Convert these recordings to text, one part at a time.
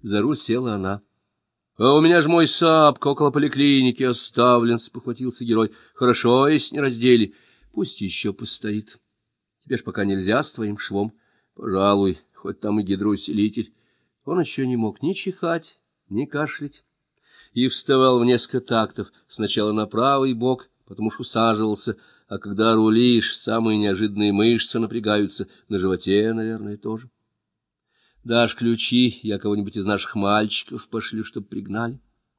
За руль села она. — А у меня ж мой Саабка около поликлиники оставлен, — спохватился герой. — Хорошо, если не раздели. Пусть еще постоит. Тебе ж пока нельзя с твоим швом. Пожалуй, хоть там и гидроусилитель. Он еще не мог ни чихать, ни кашлять. И вставал в несколько тактов, сначала на правый бок, потом уж усаживался, а когда рулишь, самые неожиданные мышцы напрягаются, на животе, наверное, тоже. Дашь ключи, я кого-нибудь из наших мальчиков пошлю, чтоб пригнали.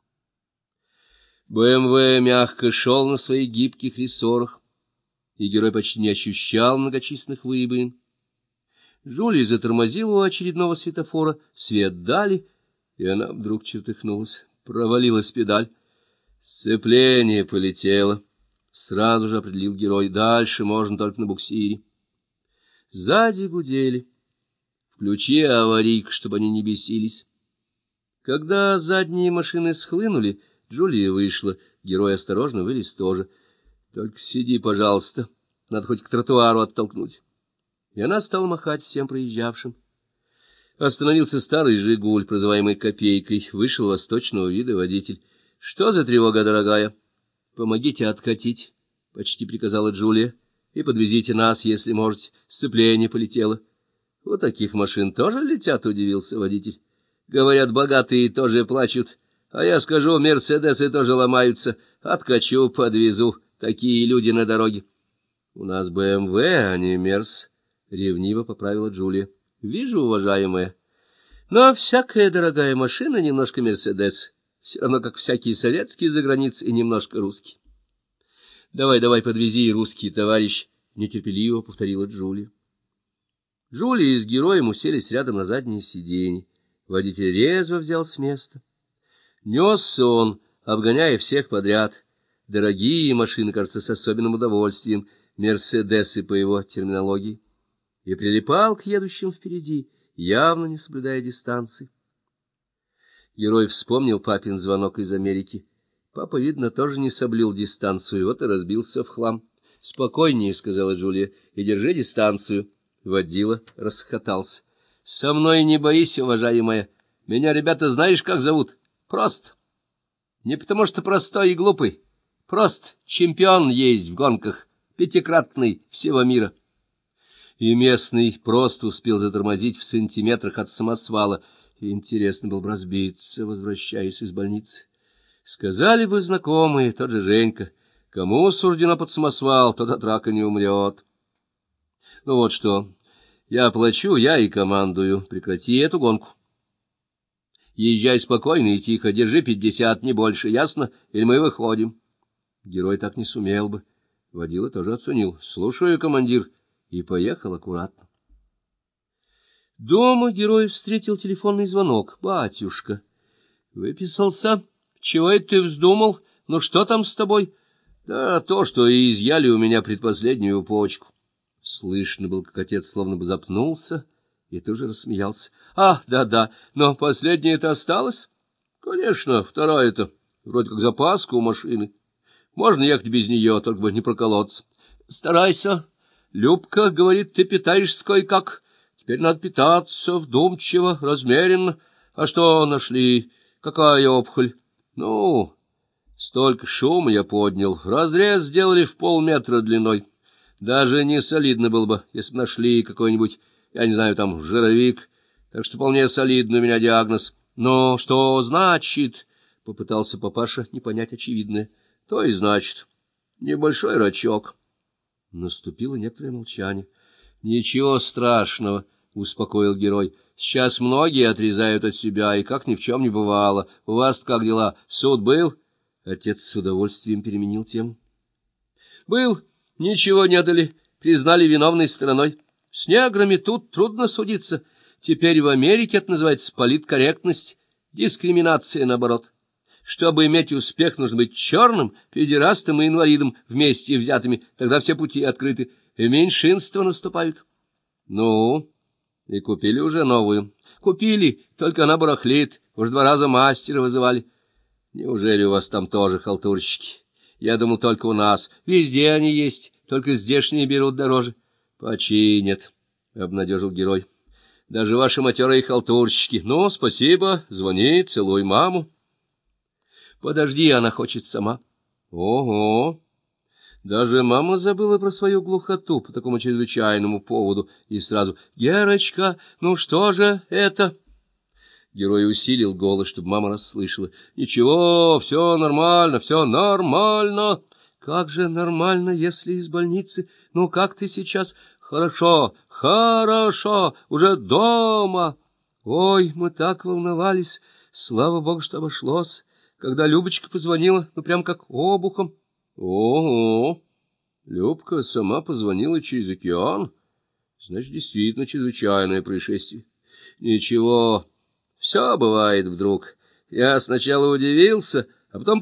БМВ мягко шел на своих гибких рессорах, и герой почти не ощущал многочисленных выбоин. Джулия затормозила у очередного светофора, свет дали, и она вдруг чертыхнулась, провалилась педаль. Сцепление полетело. Сразу же определил герой, дальше можно только на буксире. Сзади гудели. Включи аварийку, чтобы они не бесились. Когда задние машины схлынули, Джулия вышла, герой осторожно вылез тоже. Только сиди, пожалуйста, надо хоть к тротуару оттолкнуть. И она стала махать всем проезжавшим. Остановился старый «Жигуль», прозываемый «Копейкой», вышел восточного вида водитель. — Что за тревога, дорогая? — Помогите откатить, — почти приказала Джулия, — и подвезите нас, если можете. Сцепление полетело. — Вот таких машин тоже летят, — удивился водитель. — Говорят, богатые тоже плачут, а я скажу, мерседесы тоже ломаются. Откачу, подвезу, такие люди на дороге. — У нас БМВ, а не Мерс, — ревниво поправила Джулия. — Вижу, уважаемая. Но всякая дорогая машина немножко мерседес, все равно как всякие советские за границей и немножко русские. — Давай, подвези, русский товарищ, — нетерпеливо повторила Джулия. Джулия с героем уселись рядом на заднее сиденье. Водитель резво взял с места. Несся он, обгоняя всех подряд. Дорогие машины, кажется, с особенным удовольствием, мерседесы по его терминологии, и прилипал к едущим впереди, явно не соблюдая дистанции. Герой вспомнил папин звонок из Америки. Папа, видно, тоже не соблюл дистанцию, вот и разбился в хлам. — Спокойнее, — сказала Джулия, — и держи дистанцию. Водила расхохотался. — Со мной не бойся, уважаемая. Меня, ребята, знаешь, как зовут? Прост. Не потому что простой и глупый. Прост чемпион есть в гонках, пятикратный всего мира. И местный Прост успел затормозить в сантиметрах от самосвала. Интересно было бы разбиться, возвращаясь из больницы. Сказали бы знакомые, тот же Женька, кому суждено под самосвал, тот от рака не умрет. Ну вот что, я плачу, я и командую, прекрати эту гонку. Езжай спокойно и тихо, держи 50, не больше, ясно? Или мы выходим. Герой так не сумел бы. Водила тоже оценил. Слушаю, командир. И поехал аккуратно. Дома герой встретил телефонный звонок. Батюшка. Выписался? Чего это ты вздумал? Ну что там с тобой? Да то, что изъяли у меня предпоследнюю почку. Слышно было, как отец словно бы запнулся и тоже рассмеялся. — Да, но последняя-то осталась? — Конечно, вторая-то. Вроде как запаска у машины. Можно ехать без нее, только бы не проколоться. — Старайся. Любка говорит, ты питаешься кое-как. Теперь надо питаться вдумчиво, размеренно. А что нашли? Какая опухоль? Ну, столько шума я поднял. Разрез сделали в полметра длиной. Даже не солидно было бы, если бы нашли какой-нибудь, я не знаю, там, жировик. Так что вполне солидный у меня диагноз. Но что значит? — попытался папаша не понять очевидное. — То и значит. Небольшой рачок. Наступило некоторое молчание. — Ничего страшного, — успокоил герой. — Сейчас многие отрезают от себя, и как ни в чем не бывало. У вас как дела? Суд был? Отец с удовольствием переменил тему. — Был. Ничего не дали, признали виновной стороной. С неграми тут трудно судиться. Теперь в Америке это называется политкорректность, дискриминация наоборот. Чтобы иметь успех, нужно быть черным, педерастом и инвалидом вместе взятыми. Тогда все пути открыты, и меньшинства наступают. Ну, и купили уже новую. Купили, только она барахлит. Уж 2 раза мастера вызывали. Неужели у вас там тоже халтурщики? Я думал, только у нас. Везде они есть, только здешние берут дороже. Починят, — обнадежил герой. даже ваши матерые халтурщики. Ну, спасибо, звони, целуй маму. Подожди, она хочет сама. Ого! Даже мама забыла про свою глухоту по такому чрезвычайному поводу и сразу: «Герочка, ну что же это?» Герой усилил голос, чтобы мама расслышала. «Ничего, все нормально, все нормально». «Как же нормально, если из больницы? Ну, как ты сейчас?» «Хорошо, хорошо, уже дома». «Ой, мы так волновались. Слава богу, что обошлось. Когда Любочка позвонила, ну, прям как обухом». «Ого! Любка сама позвонила через океан? Значит, действительно чрезвычайное происшествие. Ничего, все бывает вдруг. Я сначала удивился, а потом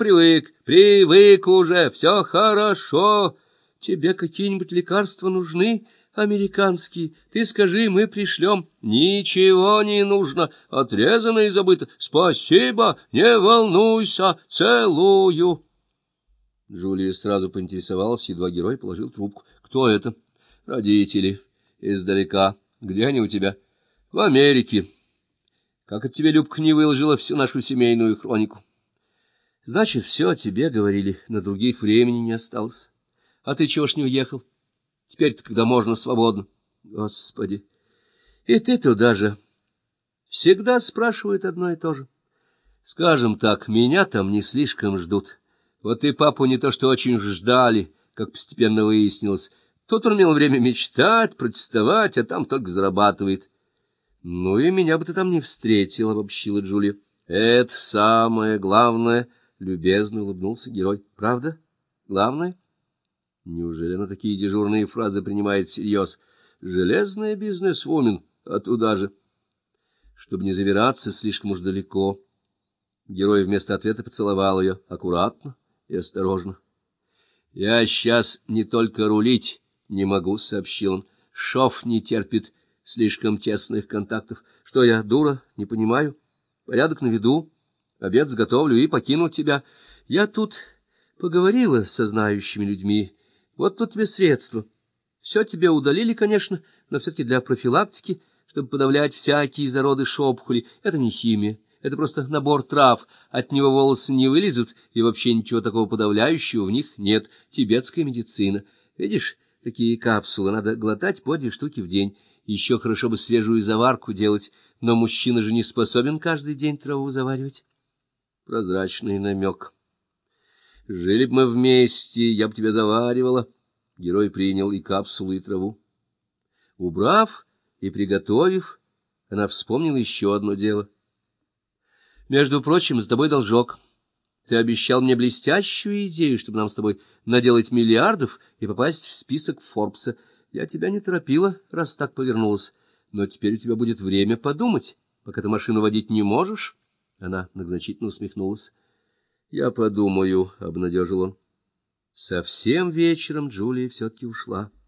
привык уже, все хорошо. Тебе какие-нибудь лекарства нужны, американские? Ты скажи, мы пришлем». «Ничего не нужно, отрезано и забыто. Спасибо, не волнуйся, целую». Джулия сразу поинтересовалась, едва герой положил трубку. «Кто это?» «Родители. Издалека. Где они у тебя?» «В Америке. Как от тебя Любка не выложила всю нашу семейную хронику?» «Значит, все о тебе говорили, на других времени не осталось. А ты чего ж не уехал? Теперь-то, когда можно, свободно». «Господи! И ты туда же. Всегда спрашивают одно и то же. Скажем так, меня там не слишком ждут. Вот и папу не то что очень ждали, как постепенно выяснилось. Тут он имел время мечтать, протестовать, а там только зарабатывает». «Ну и меня бы ты там не встретил», — обобщила Джулия. «Это самое главное», — любезно улыбнулся герой. «Правда? Главное?» Неужели она такие дежурные фразы принимает всерьез? Железная бизнес-вумен, а туда же. Чтобы не завираться слишком уж далеко, герой вместо ответа поцеловал ее аккуратно и осторожно. «Я сейчас не только рулить не могу», — сообщил он. «Шов не терпит слишком тесных контактов. Что я, дура, не понимаю? Порядок на виду, обед сготовлю и покину тебя. Я тут поговорила со знающими людьми. Вот тут тебе средства. Все тебе удалили, конечно, но все-таки для профилактики, чтобы подавлять всякие зародыши опухоли. Это не химия, это просто набор трав. От него волосы не вылезут, и вообще ничего такого подавляющего в них нет. Тибетская медицина. Видишь, такие капсулы надо глотать по 2 штуки в день. Еще хорошо бы свежую заварку делать, но мужчина же не способен каждый день траву заваривать». Прозрачный намек. «Жили бы мы вместе, я бы тебя заваривала». Герой принял и капсулу, и траву. Убрав и приготовив, она вспомнила еще одно дело. «Между прочим, с тобой должок. Ты обещал мне блестящую идею, чтобы нам с тобой наделать миллиардов и попасть в список Форбса. Я тебя не торопила, раз так повернулась, но теперь у тебя будет время подумать, пока ты машину водить не можешь». Она многозначительно усмехнулась. «Я подумаю», — обнадежил он. Совсем вечером Джулия все-таки ушла.